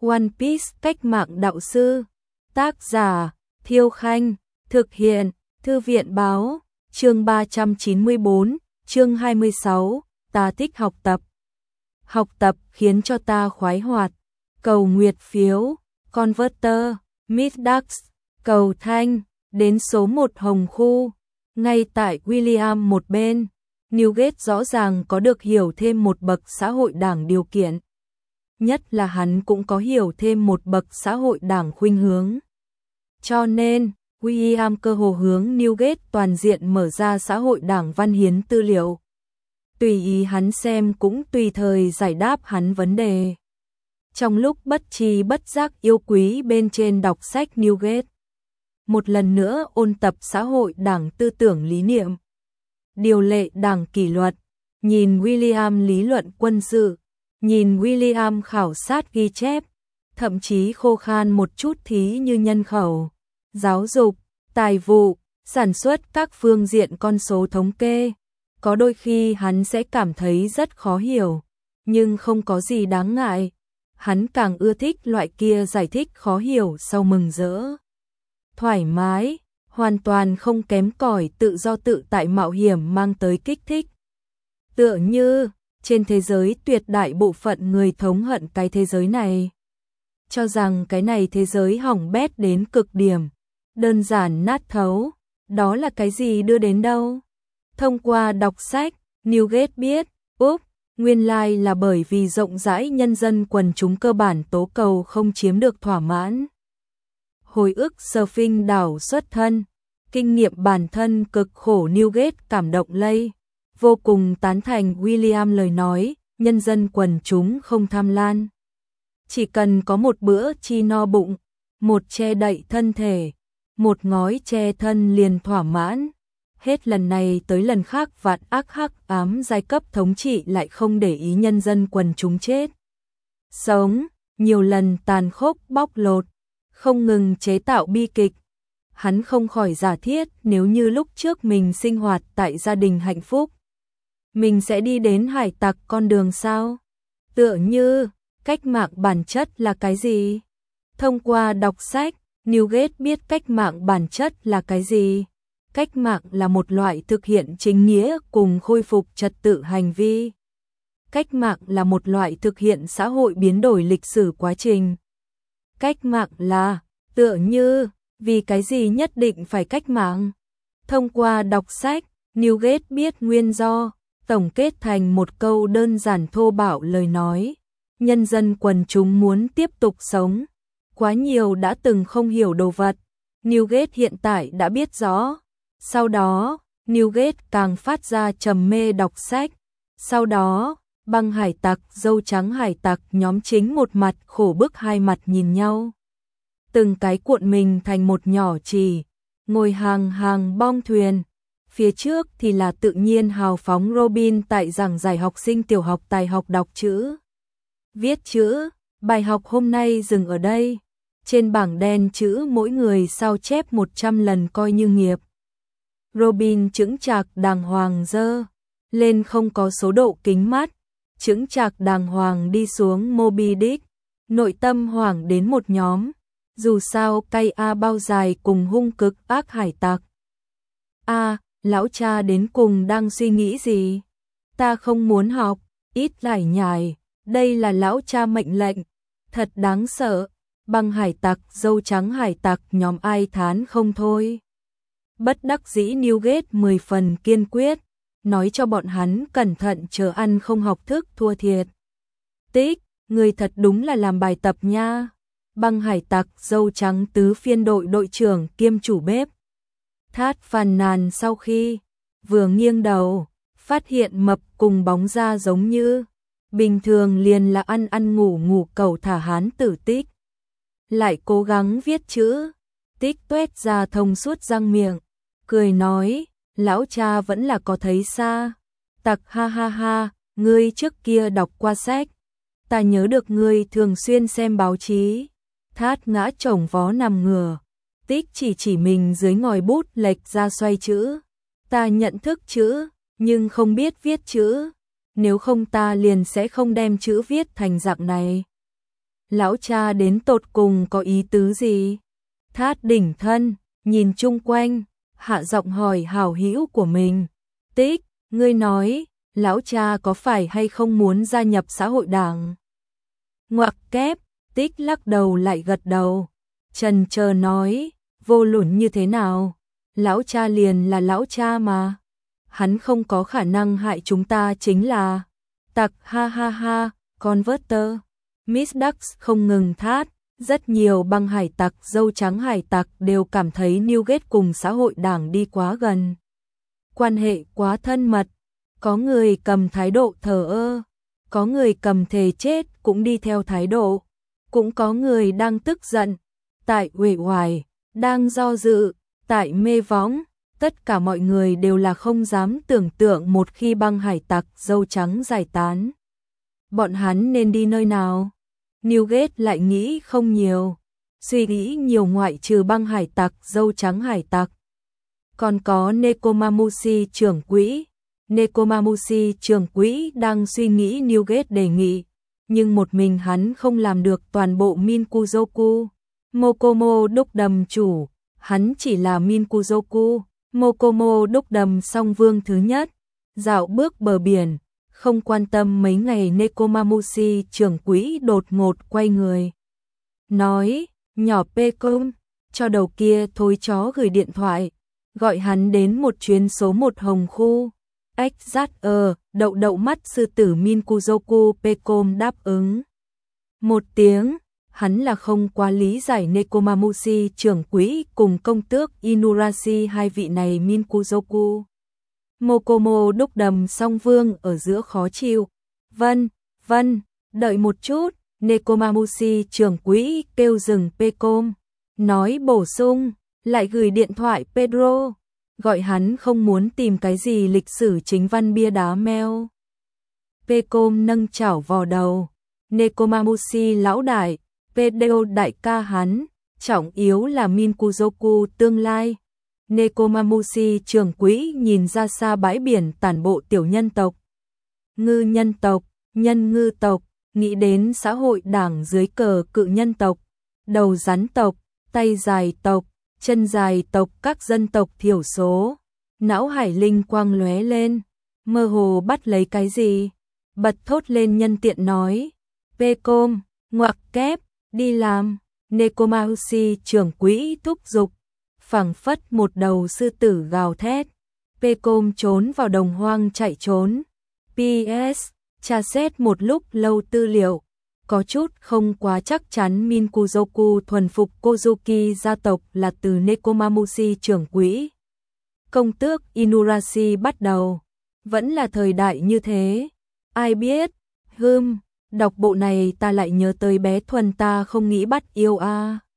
One Piece cách mạng đạo sư. Tác giả Thiêu Khanh. Thực hiện Thư viện báo. Chương 394, chương 26, ta thích học tập. Học tập khiến cho ta khoái hoạt. Cầu nguyệt phiếu, Converter, Middax, cầu thanh, đến số 1 Hồng Khu. Ngay tại William một bên, Newgate rõ ràng có được hiểu thêm một bậc xã hội đảng điều kiện. Nhất là hắn cũng có hiểu thêm một bậc xã hội đảng khuynh hướng. Cho nên, William cơ hồ hướng Newgate toàn diện mở ra xã hội đảng văn hiến tư liệu. Tùy ý hắn xem cũng tùy thời giải đáp hắn vấn đề. Trong lúc bất tri bất giác yêu quý bên trên đọc sách Newgate, một lần nữa ôn tập xã hội đảng tư tưởng lý niệm, điều lệ đảng kỷ luật, nhìn William lý luận quân sự, nhìn William khảo sát ghi chép, thậm chí khô khan một chút thí như nhân khẩu, giáo dục, tài vụ, sản xuất các phương diện con số thống kê. Có đôi khi hắn sẽ cảm thấy rất khó hiểu, nhưng không có gì đáng ngại. Hắn càng ưa thích loại kia giải thích khó hiểu sau mừng rỡ. Thoải mái, hoàn toàn không kém cỏi tự do tự tại mạo hiểm mang tới kích thích. Tựa như, trên thế giới tuyệt đại bộ phận người thống hận cái thế giới này. Cho rằng cái này thế giới hỏng bét đến cực điểm, đơn giản nát thấu, đó là cái gì đưa đến đâu? Thông qua đọc sách, Newgate biết, nguyên lai là bởi vì rộng rãi nhân dân quần chúng cơ bản tố cầu không chiếm được thỏa mãn. Hồi ức surfing đảo xuất thân, kinh nghiệm bản thân cực khổ Newgate cảm động lây, vô cùng tán thành William lời nói, nhân dân quần chúng không tham lam. Chỉ cần có một bữa chi no bụng, một che đậy thân thể, một ngói che thân liền thỏa mãn. Hết lần này tới lần khác vạn ác hắc ám giai cấp thống trị lại không để ý nhân dân quần chúng chết. Sống, nhiều lần tàn khốc bóc lột, không ngừng chế tạo bi kịch. Hắn không khỏi giả thiết nếu như lúc trước mình sinh hoạt tại gia đình hạnh phúc, mình sẽ đi đến hải tặc con đường sao? Tựa như, cách mạng bản chất là cái gì? Thông qua đọc sách, Newgate biết cách mạng bản chất là cái gì? Cách mạng là một loại thực hiện chính nghĩa cùng khôi phục trật tự hành vi. Cách mạng là một loại thực hiện xã hội biến đổi lịch sử quá trình. Cách mạng là, tựa như, vì cái gì nhất định phải cách mạng? Thông qua đọc sách, Newgate biết nguyên do, tổng kết thành một câu đơn giản thô bạo lời nói. Nhân dân quần chúng muốn tiếp tục sống. Quá nhiều đã từng không hiểu đồ vật. Newgate hiện tại đã biết rõ. Sau đó, Newgate càng phát ra trầm mê đọc sách. Sau đó, băng hải tặc, dâu trắng hải tặc nhóm chính một mặt khổ bức hai mặt nhìn nhau. Từng cái cuộn mình thành một nhỏ trì, ngồi hàng hàng bong thuyền. Phía trước thì là tự nhiên hào phóng Robin tại giảng giải học sinh tiểu học tài học đọc chữ, viết chữ. Bài học hôm nay dừng ở đây. Trên bảng đen chữ mỗi người sao chép 100 lần coi như nghiệp. Robin chững chạc đàng hoàng dơ lên không có số độ kính mắt, chững chạc đàng hoàng đi xuống Moby Dick, nội tâm hoảng đến một nhóm. Dù sao cay bao dài cùng hung cực ác hải tặc. Lão cha đến cùng đang suy nghĩ gì? Ta không muốn học, ít lải nhải, đây là lão cha mệnh lệnh, thật đáng sợ. Băng hải tặc, dâu trắng hải tặc nhóm ai thán không thôi. Bất đắc dĩ Newgate 10 phần kiên quyết, nói cho bọn hắn cẩn thận chờ ăn không học thức thua thiệt. Tích, người thật đúng là làm bài tập nha. Băng hải tặc, dâu trắng tứ phiên đội đội trưởng kiêm chủ bếp. Thát phàn nàn sau khi vừa nghiêng đầu, phát hiện mập cùng bóng da giống như bình thường liền là ăn ngủ ngủ cẩu thả hán tử Tích. Lại cố gắng viết chữ, Tích tuét ra thông suốt răng miệng, cười nói, lão cha vẫn là có thấy xa. Tặc ha ha ha, ngươi trước kia đọc qua sách, ta nhớ được ngươi thường xuyên xem báo chí. Thát ngã chồng vó nằm ngửa, Tích chỉ mình dưới ngòi bút lệch ra xoay chữ. Ta nhận thức chữ, nhưng không biết viết chữ, nếu không ta liền sẽ không đem chữ viết thành dạng này. Lão cha đến tột cùng có ý tứ gì? Thát đỉnh thân, nhìn chung quanh, hạ giọng hỏi hảo hữu của mình. Tích, ngươi nói, lão cha có phải hay không muốn gia nhập xã hội đảng? Ngoặc kép, Tích lắc đầu lại gật đầu. Trần chờ nói, vô luận như thế nào? Lão cha liền là lão cha mà. Hắn không có khả năng hại chúng ta chính là tặc, ha ha ha, Converter. Miss Ducks không ngừng thát, rất nhiều băng hải tặc, dâu trắng hải tặc đều cảm thấy Newgate cùng xã hội đảng đi quá gần. Quan hệ quá thân mật, có người cầm thái độ thờ ơ, có người cầm thề chết cũng đi theo thái độ, cũng có người đang tức giận, tại uể oải, đang do dự, tại mê võng. Tất cả mọi người đều là không dám tưởng tượng một khi băng hải tặc dâu trắng giải tán, bọn hắn nên đi nơi nào. Newgate lại nghĩ không nhiều, suy nghĩ nhiều ngoại trừ băng hải tặc dâu trắng hải tặc. Còn có Nekomamushi trưởng quỹ. Nekomamushi trưởng quỹ đang suy nghĩ Newgate đề nghị, nhưng một mình hắn không làm được toàn bộ Minkuzoku. Mokomo đúc đầm chủ, hắn chỉ là Minkuzoku. Mokomo đúc đầm song vương thứ nhất, dạo bước bờ biển, không quan tâm mấy ngày. Nekomamushi trưởng quỹ đột ngột quay người, nói, nhỏ Pecom, cho đầu kia thối chó gửi điện thoại, gọi hắn đến một chuyến số 1 Hồng Khu. Đậu đậu mắt sư tử Minkuzoku. Pecom đáp ứng một tiếng. Hắn là không quá lý giải Nekomamushi trưởng quỹ cùng công tước Inurashi hai vị này Minkuzoku. Mokomo đúc đầm song vương ở giữa khó chịu. Vân, đợi một chút. Nekomamushi trưởng quỹ kêu dừng Pecom, nói bổ sung, lại gửi điện thoại Pedro, gọi hắn không muốn tìm cái gì lịch sử chính văn bia đá meo. Pecom nâng chảo vò đầu. Nekomamushi lão đại, Pedro đại ca hắn, trọng yếu là Minkuzoku tương lai. Nekomamushi trưởng quỹ nhìn ra xa bãi biển tản bộ tiểu nhân tộc, ngư nhân tộc, nhân ngư tộc, nghĩ đến xã hội đảng dưới cờ cự nhân tộc, đầu rắn tộc, tay dài tộc, chân dài tộc, các dân tộc thiểu số. Não hải linh quang lóe lên, mơ hồ bắt lấy cái gì, bật thốt lên nhân tiện nói, Pecom, ngoặc kép, đi làm. Nekomamushi trưởng quỹ thúc giục, phảng phất một đầu sư tử gào thét. Pecom trốn vào đồng hoang chạy trốn. PS, tra xét một lúc lâu tư liệu, có chút không quá chắc chắn Minkuzoku thuần phục Kozuki gia tộc là từ Nekomamushi trưởng quỹ công tước Inurashi bắt đầu. Vẫn là thời đại như thế, ai biết. Đọc bộ này ta lại nhớ tới bé Thuần ta không nghĩ bắt yêu a.